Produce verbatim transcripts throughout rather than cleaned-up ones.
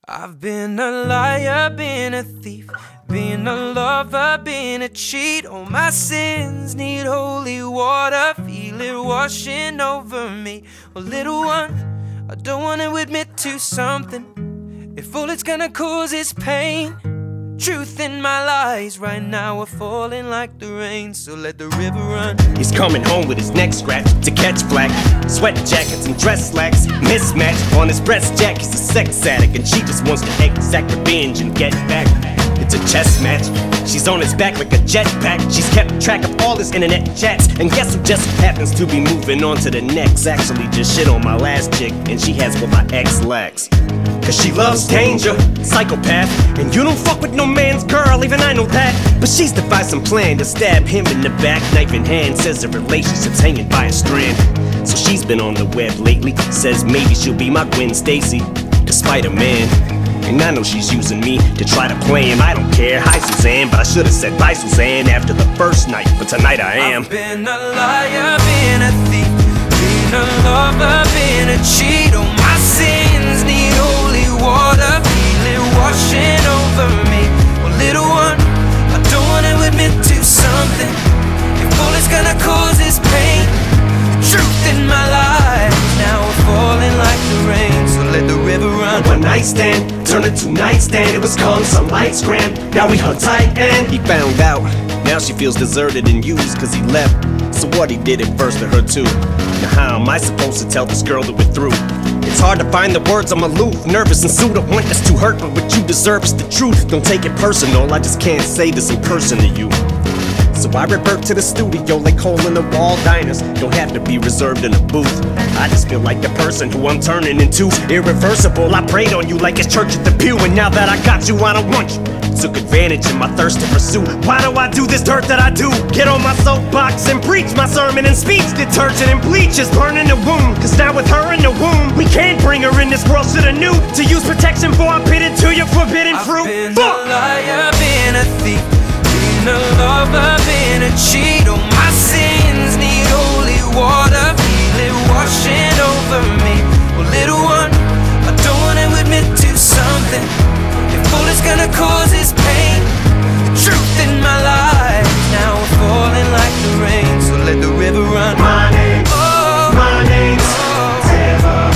I've been a liar, been a thief, been a lover, been a cheat. All my sins need holy water, feel it washing over me. Well, little one, I don't want to admit to something. If all it's gonna cause is pain, truth in my lies right now are falling like the rain, so let the river run. He's coming home with his neck scratched to catch flack. Sweat jackets and dress slacks mismatched on his breast jack. He's a sex addict and she just wants to exact revenge and get back. It's a chess match. She's on his back like a jetpack. She's kept track of all his internet chats. And guess who just happens to be moving on to the next? Actually just shit on my last chick, and she has what my ex lacks. Cause she loves danger, psychopath. And you don't fuck with no man's girl, even I know that. But she's devised some plan to stab him in the back, knife in hand. Says the relationship's hanging by a strand. So she's been on the web lately, says maybe she'll be my Gwen Stacy, despite a man. And I know she's using me to try to play him. I don't care, hi Suzanne, but I should've said bye Suzanne after the first night, but tonight I am. I've been a liar, been a thief, been a lover, been a cheat. All my sins need holy water, feel it washing over me. Well, little one, I don't wanna admit to something. If all it's gonna cause is pain, the truth in my life now we're falling like the rain, so let the river run. One night stand turned into nightstand. It was calm, some lights grand. Now we hung tight and he found out. Now she feels deserted and used cause he left. So what, he did it first to her too. Now how am I supposed to tell this girl that we're through? It's hard to find the words, I'm aloof, nervous and sued. I want this to hurt, but what you deserve is the truth. Don't take it personal, I just can't say this in person to you. So I revert to the studio like hole in the wall diners. Don't have to be reserved in a booth. I just feel like the person who I'm turning into. Irreversible, I prayed on you like it's church at the pew. And now that I got you, I don't want you. Took advantage of my thirst to pursue. Why do I do this dirt that I do? Get on my soapbox and preach my sermon and speech. Detergent and bleach is burning the womb. Cause now with her in the womb, we can't bring her in this world. Shoulda knew to use protection before I bit into your forbidden fruit. I've been Fuck! a liar, been a thief, been a lover, been a cheat. All my sins need holy water, feel it washing over me. Well, little one, I don't wanna admit to something. If all it's gonna cause is pain, the truth in my life now we're falling like the rain, so let the river run. My name, oh, my name's oh, River.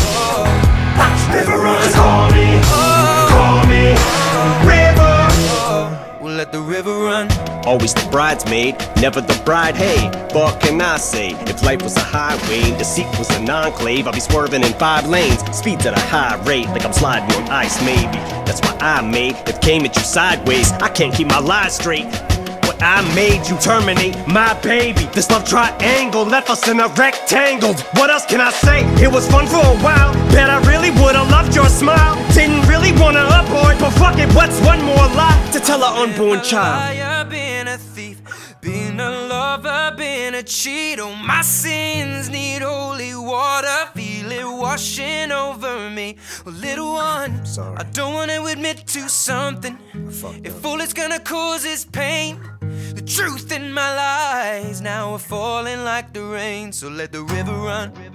oh, River runs, call me, oh, call me, River. oh, we'll let the river run. Always the bridesmaid, never the bride. Hey, what can I say? If life was a highway, deceit was an enclave, I'd be swerving in five lanes, speeds at a high rate, like I'm sliding on ice maybe. That's why I made it came at you sideways. I can't keep my lies straight. What I made you terminate my baby. This love triangle left us in a rectangle. What else can I say? It was fun for a while. Bet I really would've loved your smile. Didn't really wanna abort, but fuck it, what's one more lie to tell our unborn child? Been a thief, been a lover, been a cheat. All my sins need holy water, feel it washing over me. Well, little one, Sorry. I don't wanna admit to something. If all it's gonna cause is pain, the truth in my lies now are falling like the rain, so let the river run.